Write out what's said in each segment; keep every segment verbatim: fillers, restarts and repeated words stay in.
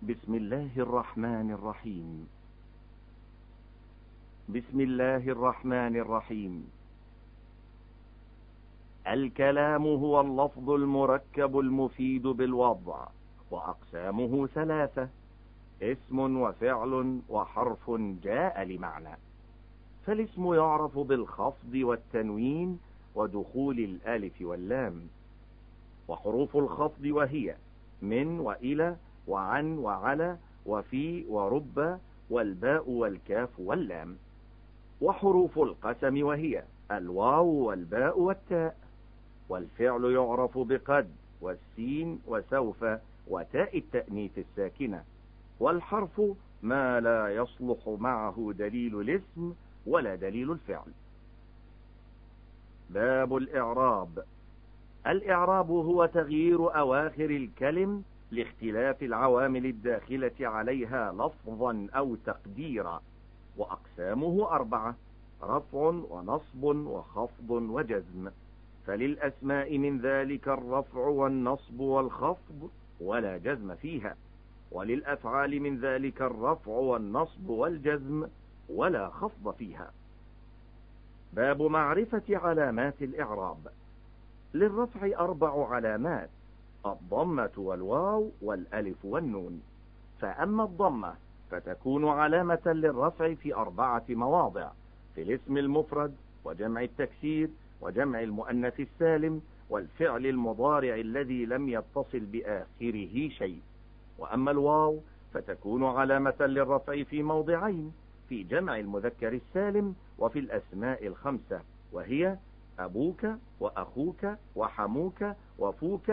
بسم الله الرحمن الرحيم. بسم الله الرحمن الرحيم. الكلام هو اللفظ المركب المفيد بالوضع، وأقسامه ثلاثة: اسم وفعل وحرف جاء لمعنى. فالاسم يعرف بالخفض والتنوين ودخول الألف واللام، وحروف الخفض وهي من وإلى وعن وعلى وفي ورب والباء والكاف واللام. وحروف القسم وهي الواو والباء والتاء. والفعل يعرف بقد والسين وسوف وتاء التأنيث الساكنة. والحرف ما لا يصلح معه دليل الاسم ولا دليل الفعل. باب الإعراب. الإعراب هو تغيير أواخر الكلم لاختلاف العوامل الداخلة عليها لفظا أو تقديرا. وأقسامه أربعة: رفع ونصب وخفض وجزم. فللأسماء من ذلك الرفع والنصب والخفض ولا جزم فيها، وللأفعال من ذلك الرفع والنصب والجزم ولا خفض فيها. باب معرفة علامات الإعراب. للرفع أربع علامات: الضمة والواو والألف والنون. فأما الضمة فتكون علامة للرفع في أربعة مواضع: في الاسم المفرد وجمع التكسير وجمع المؤنث السالم والفعل المضارع الذي لم يتصل بآخره شيء. وأما الواو فتكون علامة للرفع في موضعين: في جمع المذكر السالم وفي الأسماء الخمسة، وهي أبوك وأخوك وحموك وفوك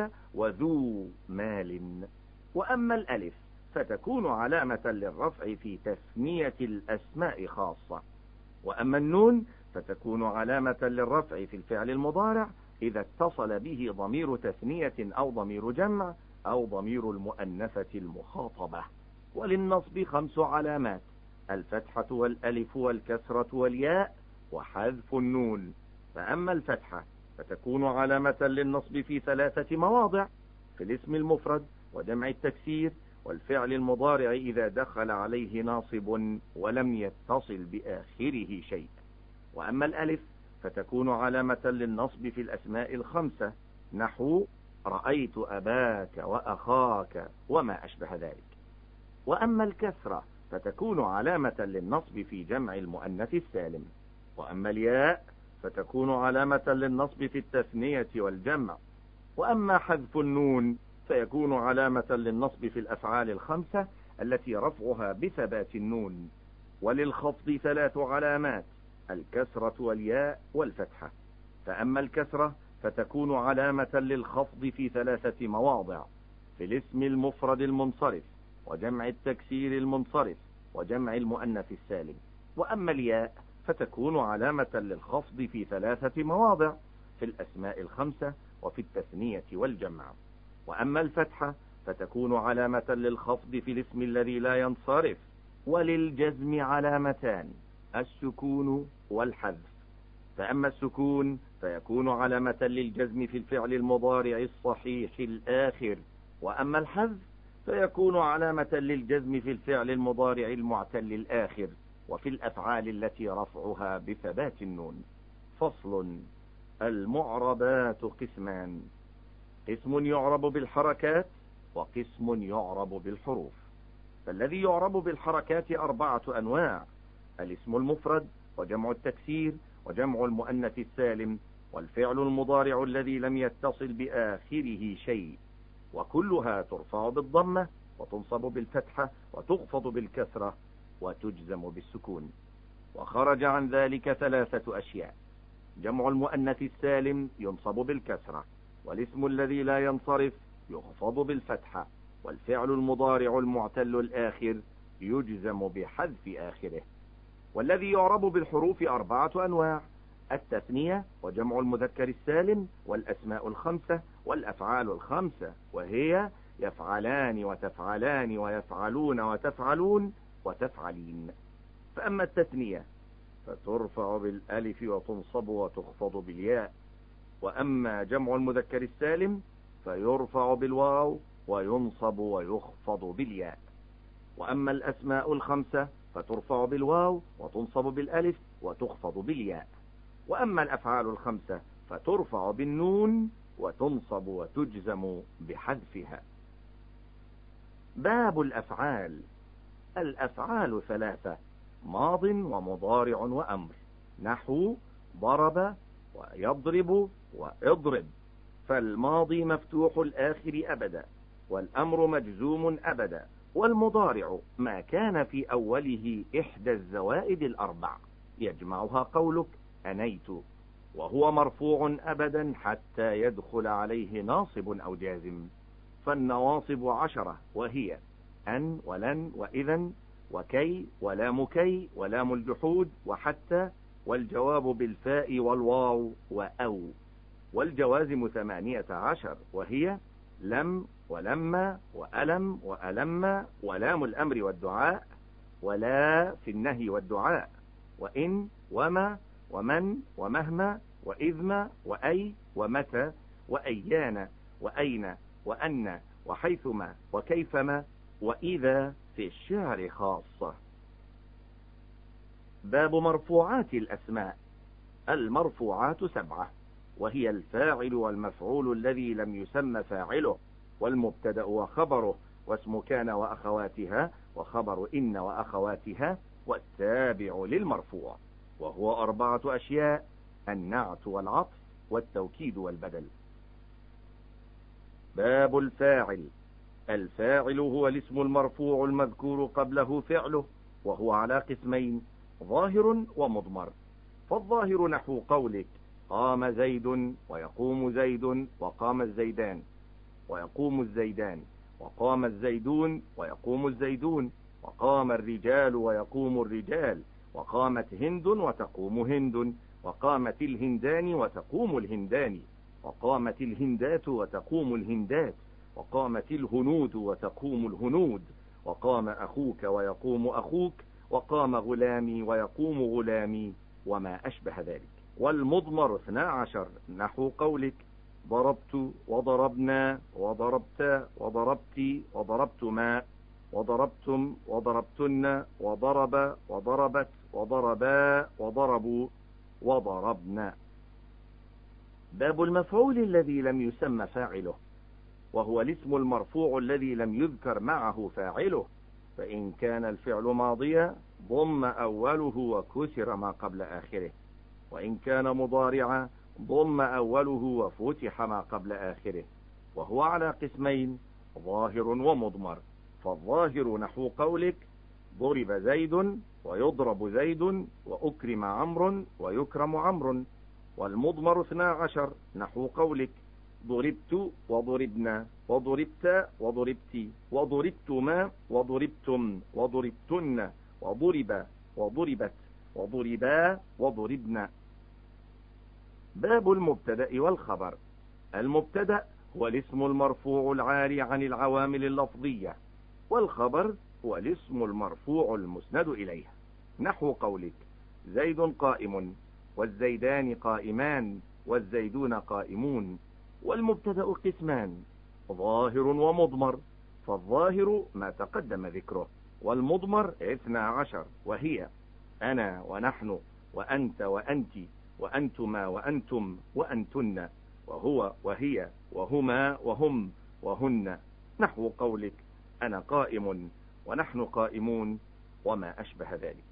وذو مال. وأما الألف فتكون علامة للرفع في تثنية الأسماء خاصة. وأما النون فتكون علامة للرفع في الفعل المضارع إذا اتصل به ضمير تثنية أو ضمير جمع أو ضمير المؤنثة المخاطبة. وللنصب خمس علامات: الفتحة والألف والكسرة والياء وحذف النون. فأما الفتحة فتكون علامة للنصب في ثلاثة مواضع: في الاسم المفرد وجمع التكسير والفعل المضارع إذا دخل عليه ناصب ولم يتصل بآخره شيء. وأما الألف فتكون علامة للنصب في الأسماء الخمسة، نحو رأيت أباك وأخاك وما أشبه ذلك. وأما الكسرة فتكون علامة للنصب في جمع المؤنث السالم. وأما الياء فتكون علامة للنصب في التثنية والجمع. وأما حذف النون فيكون علامة للنصب في الأفعال الخمسة التي رفعها بثبات النون. وللخفض ثلاث علامات: الكسرة والياء والفتحة. فأما الكسرة فتكون علامة للخفض في ثلاثة مواضع: في الاسم المفرد المنصرف وجمع التكسير المنصرف وجمع المؤنث السالم. وأما الياء فتكون علامة للخفض في ثلاثة مواضع: في الأسماء الخمسة وفي التثنية والجمع. وأما الفتحة فتكون علامة للخفض في الاسم الذي لا ينصرف. وللجزم علامتان: السكون والحذف. فأما السكون فيكون علامة للجزم في الفعل المضارع الصحيح الآخر. وأما الحذف فيكون علامة للجزم في الفعل المضارع المعتل الآخر وفي الأفعال التي رفعها بثبات النون. فصل. المعربات قسمان: قسم يعرب بالحركات وقسم يعرب بالحروف. فالذي يعرب بالحركات أربعة أنواع: الاسم المفرد وجمع التكسير وجمع المؤنث السالم والفعل المضارع الذي لم يتصل بآخره شيء. وكلها ترفع بالضمة وتنصب بالفتحة وتخفض بالكسرة وتجزم بالسكون. وخرج عن ذلك ثلاثة أشياء: جمع المؤنث السالم ينصب بالكسرة، والاسم الذي لا ينصرف يخفض بالفتحة، والفعل المضارع المعتل الآخر يجزم بحذف آخره. والذي يعرب بالحروف أربعة أنواع: التثنية وجمع المذكر السالم والأسماء الخمسة والأفعال الخمسة، وهي يفعلان وتفعلان ويفعلون وتفعلون وتفعلين. فأما التثنية فترفع بالألف وتنصب وتخفض بالياء. وأما جمع المذكر السالم فيرفع بالواو وينصب ويخفض بالياء. وأما الأسماء الخمسة فترفع بالواو وتنصب بالألف وتخفض بالياء. وأما الأفعال الخمسة فترفع بالنون وتنصب وتجزم بحذفها. باب الأفعال. الأفعال ثلاثة: ماض ومضارع وأمر، نحو ضرب ويضرب وإضرب. فالماضي مفتوح الآخر أبدا، والأمر مجزوم أبدا، والمضارع ما كان في أوله إحدى الزوائد الأربع يجمعها قولك أنيت، وهو مرفوع أبدا حتى يدخل عليه ناصب أو جازم. فالنواصب عشرة، وهي أن ولن وإذا وكي ولام كي ولام الجحود وحتى، والجواب بالفاء والواو وأو. والجوازم ثمانية عشر، وهي لم ولما وألم وألم ولام الأمر والدعاء، ولا في النهي والدعاء، وإن وما ومن ومهما وإذما وأي ومتى وأيان وأين وأن وحيثما وكيفما وإذا في الشعر خاصة. باب مرفوعات الأسماء. المرفوعات سبعة، وهي الفاعل والمفعول الذي لم يسمى فاعله، والمبتدأ وخبره، واسم كان وأخواتها، وخبر إن وأخواتها، والتابع للمرفوع، وهو أربعة أشياء: النعت والعطف والتوكيد والبدل. باب الفاعل. الفاعل هو الاسم المرفوع المذكور قبله فعله، وهو على قسمين: ظاهر ومضمر. فالظاهر نحو قولك قام زيد ويقوم زيد وقام الزيدان، ويقوم الزيدان، وقام الزيدون ويقوم الزيدون، وقام الرجال ويقوم الرجال، وقامت هند وتقوم هند، وقامت الهندان وتقوم الهندان، وقامت الهندات وتقوم الهندات، وقامت الهنود وتقوم الهنود، وقام أخوك ويقوم أخوك، وقام غلامي ويقوم غلامي، وما أشبه ذلك. والمضمر اثنا عشر، نحو قولك ضربت وضربنا وضربت وضربت وضربتما وضربتم وضربتن وضرب وضربت وضربا وضربوا وضربنا. باب المفعول الذي لم يسمى فاعله، وهو الاسم المرفوع الذي لم يذكر معه فاعله، فإن كان الفعل ماضيا ضم أوله وكسر ما قبل آخره، وإن كان مضارعا ضم أوله وفتح ما قبل آخره، وهو على قسمين: ظاهر ومضمر. فالظاهر نحو قولك ضرب زيد ويضرب زيد وأكرم عمرو ويكرم عمرو. والمضمر اثنا عشر، نحو قولك ضربت وضربنا وضربت وضربت وضربتما وضربتم وضربتن وضرب وضربت وضربا وضربنا. باب المبتدأ والخبر. المبتدأ هو الاسم المرفوع العاري عن العوامل اللفظية، والخبر هو الاسم المرفوع المسند إليه، نحو قولك زيد قائم والزيدان قائمان والزيدون قائمون. والمبتدأ قسمان: ظاهر ومضمر. فالظاهر ما تقدم ذكره، والمضمر اثنا عشر، وهي أنا ونحن وأنت وأنت وأنتما وأنتم وأنتن، وهو وهي وهما وهم وهن، نحو قولك أنا قائم ونحن قائمون، وما أشبه ذلك.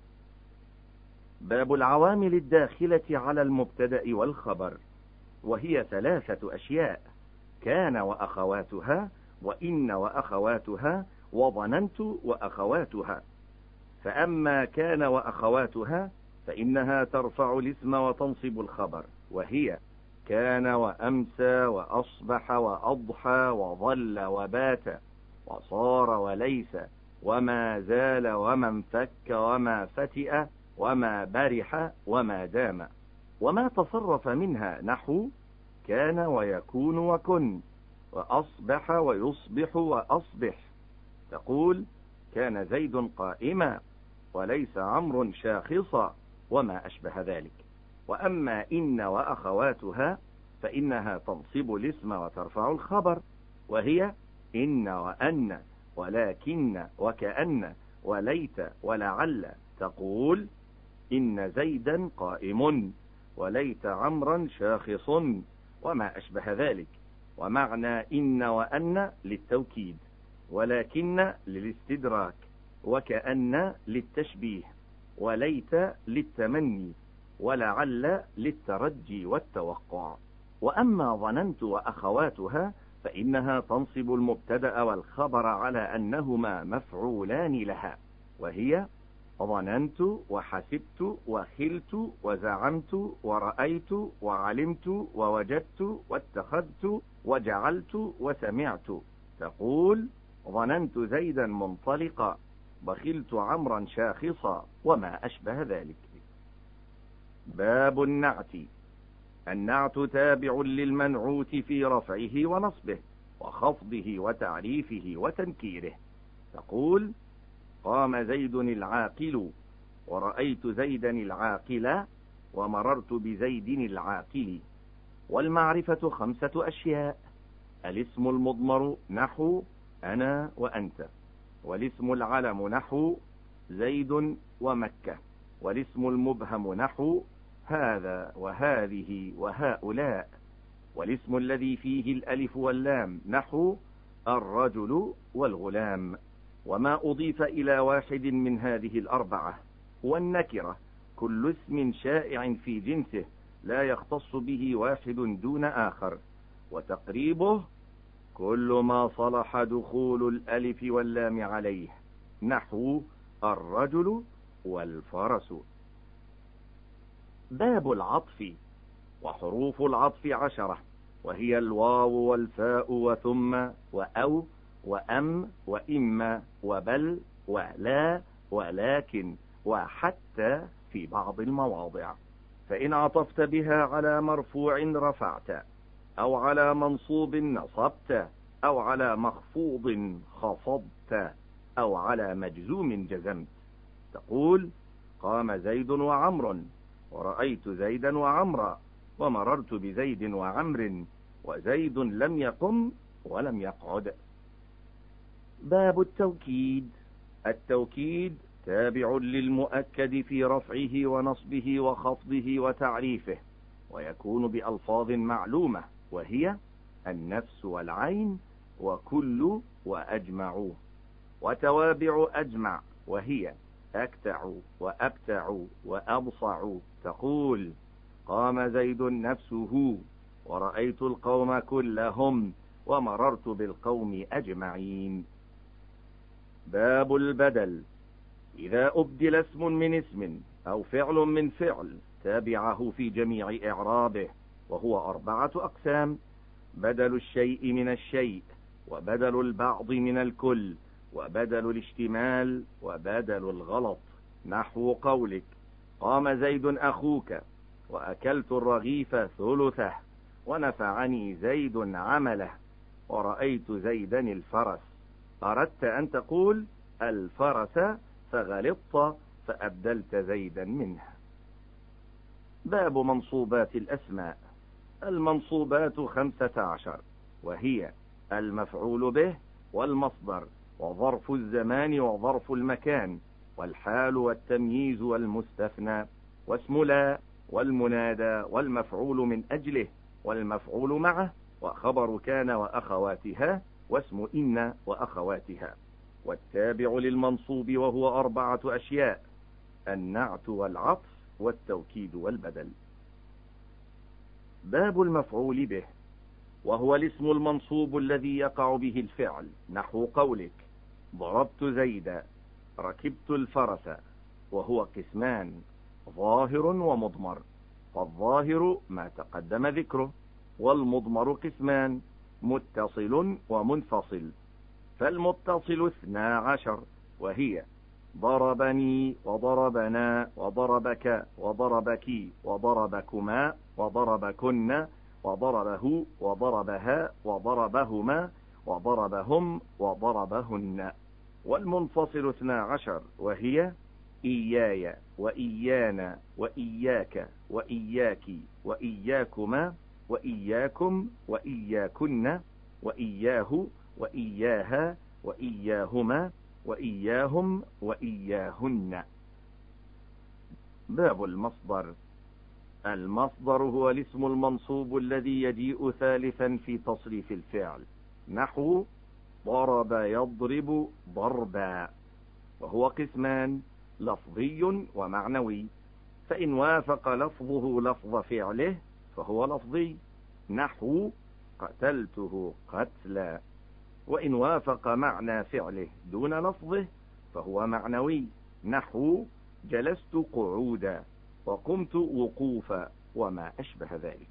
باب العوامل الداخلة على المبتدأ والخبر، وهي ثلاثة أشياء: كان وأخواتها، وإن وأخواتها، وظننت وأخواتها. فأما كان وأخواتها فإنها ترفع الاسم وتنصب الخبر، وهي كان وأمسى وأصبح وأضحى وظل وبات وصار وليس وما زال وما انفك وما فتئ وما برح وما دام. وما تصرف منها نحو كان ويكون وكن، وأصبح ويصبح وأصبح. تقول كان زيد قائما وليس عمرو شاخصا، وما أشبه ذلك. وأما إن وأخواتها فإنها تنصب الاسم وترفع الخبر، وهي إن وأن ولكن وكأن وليت ولعل تقول إن زيدا قائم، وليت عمرا شاخص، وما أشبه ذلك. ومعنى إن وأن للتوكيد، ولكن للاستدراك، وكأن للتشبيه، وليت للتمني، ولعل للترجي والتوقع. وأما ظننت وأخواتها فإنها تنصب المبتدأ والخبر على أنهما مفعولان لها، وهي ظننت وحسبت وخلت وزعمت ورأيت وعلمت ووجدت واتخذت وجعلت وسمعت. تقول ظننت زيدا منطلقا، بخلت عمرا شاخصا، وما أشبه ذلك. باب النعت. النعت تابع للمنعوت في رفعه ونصبه وخفضه وتعريفه وتنكيره. تقول قام زيد العاقل، ورأيت زيدا العاقل، ومررت بزيد العاقل. والمعرفة خمسة أشياء: الاسم المضمر نحو أنا وأنت، والاسم العلم نحو زيد ومكة، والاسم المبهم نحو هذا وهذه وهؤلاء، والاسم الذي فيه الألف واللام نحو الرجل والغلام، وما أضيف إلى واحد من هذه الأربعة. والنكرة كل اسم شائع في جنسه لا يختص به واحد دون آخر. وتقريبه كل ما صلح دخول الألف واللام عليه نحو الرجل والفرس. باب العطف. وحروف العطف عشرة، وهي الواو والفاء وثم وأو وأم وإما وبل ولا ولكن وحتى في بعض المواضع. فإن عطفت بها على مرفوع رفعت، أو على منصوب نصبت، أو على مخفوض خفضت، أو على مجزوم جزمت. تقول قام زيد وعمر، ورأيت زيدا وعمرا، ومررت بزيد وعمر، وزيد لم يقم ولم يقعد. باب التوكيد. التوكيد تابع للمؤكد في رفعه ونصبه وخفضه وتعريفه، ويكون بألفاظ معلومة، وهي النفس والعين وكل وأجمع. وتوابع أجمع، وهي أكتع وأبتع وأبصع. تقول قام زيد نفسه، ورأيت القوم كلهم، ومررت بالقوم أجمعين. باب البدل. إذا أبدل اسم من اسم أو فعل من فعل تابعه في جميع إعرابه، وهو أربعة أقسام: بدل الشيء من الشيء، وبدل البعض من الكل، وبدل الاشتمال، وبدل الغلط. نحو قولك قام زيد أخوك، وأكلت الرغيف ثلثه، ونفعني زيد عمله، ورأيت زيدا الفرس. أردت أن تقول الفرس فغلطت فأبدلت زيدا منه. باب منصوبات الأسماء. المنصوبات خمسة عشر، وهي المفعول به، والمصدر، وظرف الزمان وظرف المكان، والحال والتمييز والمستثنى، واسم لا، والمنادى، والمفعول من أجله، والمفعول معه، وخبر كان وأخواتها، واسم إن وأخواتها. والتابع للمنصوب وهو أربعة أشياء: النعت والعطف والتوكيد والبدل. باب المفعول به، وهو الاسم المنصوب الذي يقع به الفعل. نحو قولك ضربت زيدا، ركبت الفرس. وهو قسمان: ظاهر ومضمر. فالظاهر ما تقدم ذكره، والمضمر قسمان: متصل ومنفصل. فالمتصل اثنا عشر، وهي ضربني وضربنا وضربك وضربك وضربكما وضربكن وضربه وضربها وضربهما وضربهم وضربهن. والمنفصل اثنا عشر، وهي إياي وإيانا وإياك وإياك وإياكما وإياكم وإياكن وإياه وإياها وإياهما وإياهم وإياهن. باب المصدر. المصدر هو الاسم المنصوب الذي يجيء ثالثا في تصريف الفعل، نحو ضرب يضرب ضربا، وهو قسمان: لفظي ومعنوي. فإن وافق لفظه لفظ فعله فهو لفظي، نحو قتلته قتلا. وإن وافق معنى فعله دون لفظه فهو معنوي، نحو جلست قعودا وقمت وقوفا وما أشبه ذلك.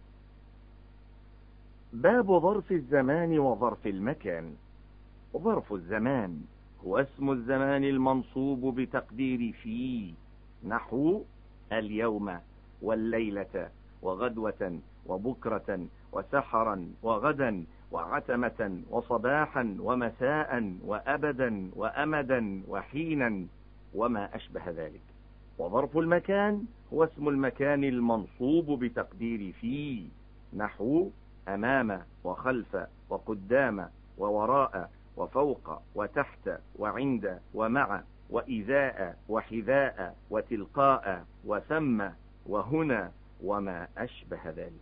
باب ظرف الزمان وظرف المكان. ظرف الزمان هو اسم الزمان المنصوب بتقدير في، نحو اليوم والليلة وغدوة وبكرة وسحرا وغدا وعتمة وصباحا ومساء وأبدا وأمدا وحينا وما أشبه ذلك. وظرف المكان هو اسم المكان المنصوب بتقدير في، نحو أمام وخلف وقدام ووراء وفوق وتحت وعند ومع وإذاء وحذاء وتلقاء وثم وهنا وما أشبه ذلك.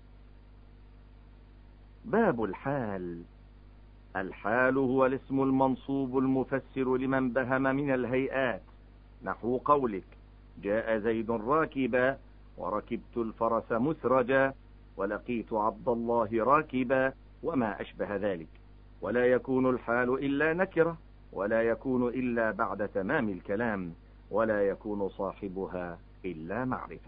باب الحال. الحال هو الاسم المنصوب المفسر لمن بهم من الهيئات، نحو قولك جاء زيد راكبا وركبت الفرس مسرجا ولقيت عبد الله راكبا وما أشبه ذلك. ولا يكون الحال إلا نكرة، ولا يكون إلا بعد تمام الكلام، ولا يكون صاحبها إلا معرفة.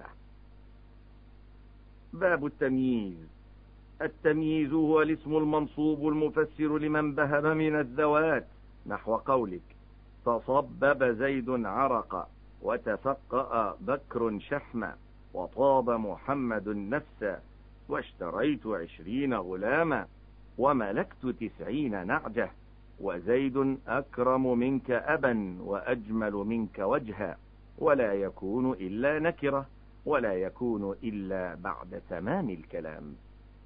باب التمييز. التمييز هو الاسم المنصوب المفسر لمن بهم من الذوات، نحو قولك تصبب زيد عرق وتفقأ بكر شحما وطاب محمد النفس واشتريت عشرين غلاما وملكت تسعين نعجة وزيد أكرم منك أبا وأجمل منك وجها. ولا يكون إلا نكرة، ولا يكون إلا بعد تمام الكلام.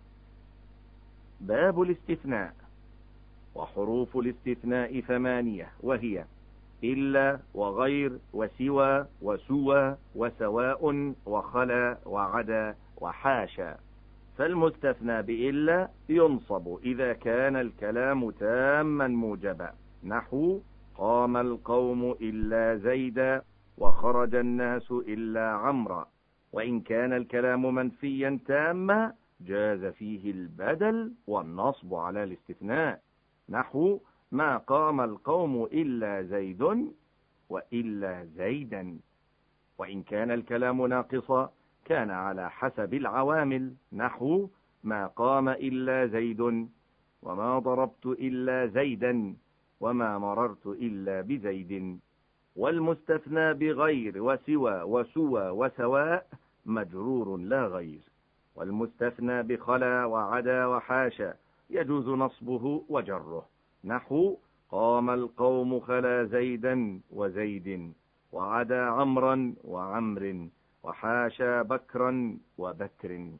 باب الاستثناء. وحروف الاستثناء ثمانية، وهي إلا وغير وسوى وسوى وسواء وخلا وعدا وحاشا. فالمستثنى بإلا ينصب إذا كان الكلام تاما موجبا، نحو قام القوم إلا زيدا وخرج الناس إلا عمرا. وإن كان الكلام منفيا تاما جاز فيه البدل والنصب على الاستثناء، نحو ما قام القوم إلا زيد وإلا زيدا. وإن كان الكلام ناقصا كان على حسب العوامل، نحو ما قام إلا زيد وما ضربت إلا زيدا وما مررت إلا بزيد. والمستثنى بغير وسوى وسوى وسواء مجرور لا غير. والمستثنى بخلا وعدا وحاشا يجوز نصبه وجره، نحو قام القوم خلا زيدا وزيد وعدا عمرا وعمر وحاشا بكرا وبكر.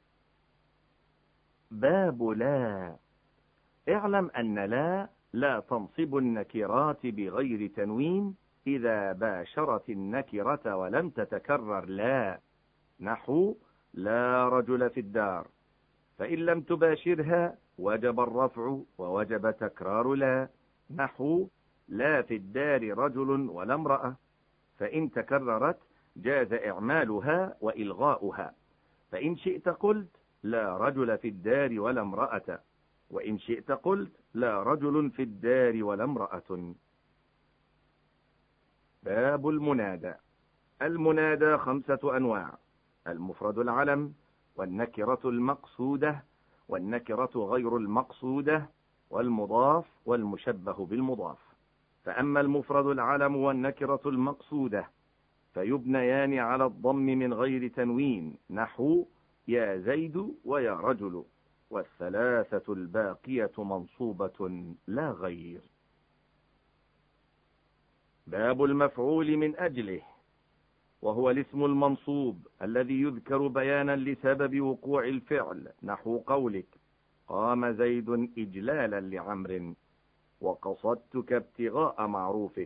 باب لا. اعلم أن لا لا تنصب النكرات بغير تنوين إذا باشرت النكرة ولم تتكرر لا، نحو لا رجل في الدار. فإن لم تباشرها وجب الرفع ووجب تكرار لا، نحو لا في الدار رجل ولا امرأة. فإن تكررت جاز إعمالها وإلغاؤها. فإن شئت قلت لا رجل في الدار ولا امرأة، وإن شئت قلت لا رجل في الدار ولا امرأة. باب المنادى. المنادى خمسة أنواع: المفرد العلم، والنكرة المقصودة، والنكرة غير المقصودة، والمضاف والمشبه بالمضاف. فأما المفرد العلم والنكرة المقصودة فيبنيان على الضم من غير تنوين، نحو يا زيد ويا رجل. والثلاثة الباقية منصوبة لا غير. باب المفعول من أجله، وهو الاسم المنصوب الذي يذكر بيانا لسبب وقوع الفعل، نحو قولك قام زيد إجلالا لعمر. وقصدتك ابتغاء معروفك.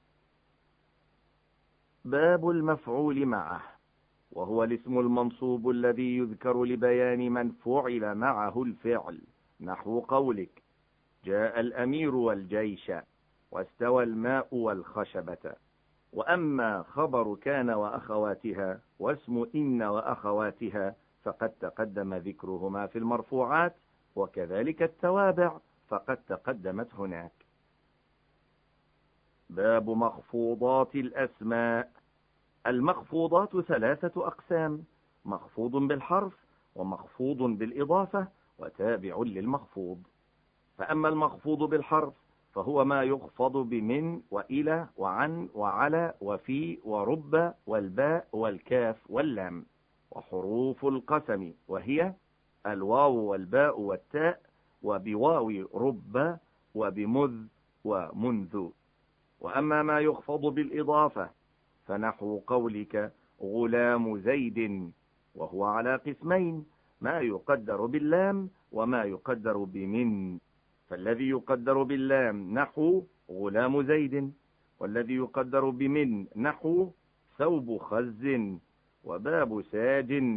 باب المفعول معه، وهو الاسم المنصوب الذي يذكر لبيان من فعل معه الفعل، نحو قولك جاء الأمير والجيش، واستوى الماء والخشبة. وأما خبر كان وأخواتها واسم إن وأخواتها فقد تقدم ذكرهما في المرفوعات، وكذلك التوابع فقد تقدمت هناك. باب مخفوضات الأسماء. المخفوضات ثلاثة أقسام: مخفوض بالحرف، ومخفوض بالإضافة، وتابع للمخفوض. فأما المخفوض بالحرف فهو ما يخفض بمن وإلى وعن وعلى وفي ورب والباء والكاف واللام. وحروف القسم وهي الواو والباء والتاء، وبواو رب وبمذ ومنذ. وأما ما يخفض بالإضافة فنحو قولك غلام زيد، وهو على قسمين: ما يقدر باللام وما يقدر بمن. فالذي يقدر باللام نحو غلام زيد، والذي يقدر بمن نحو ثوب خز وباب ساج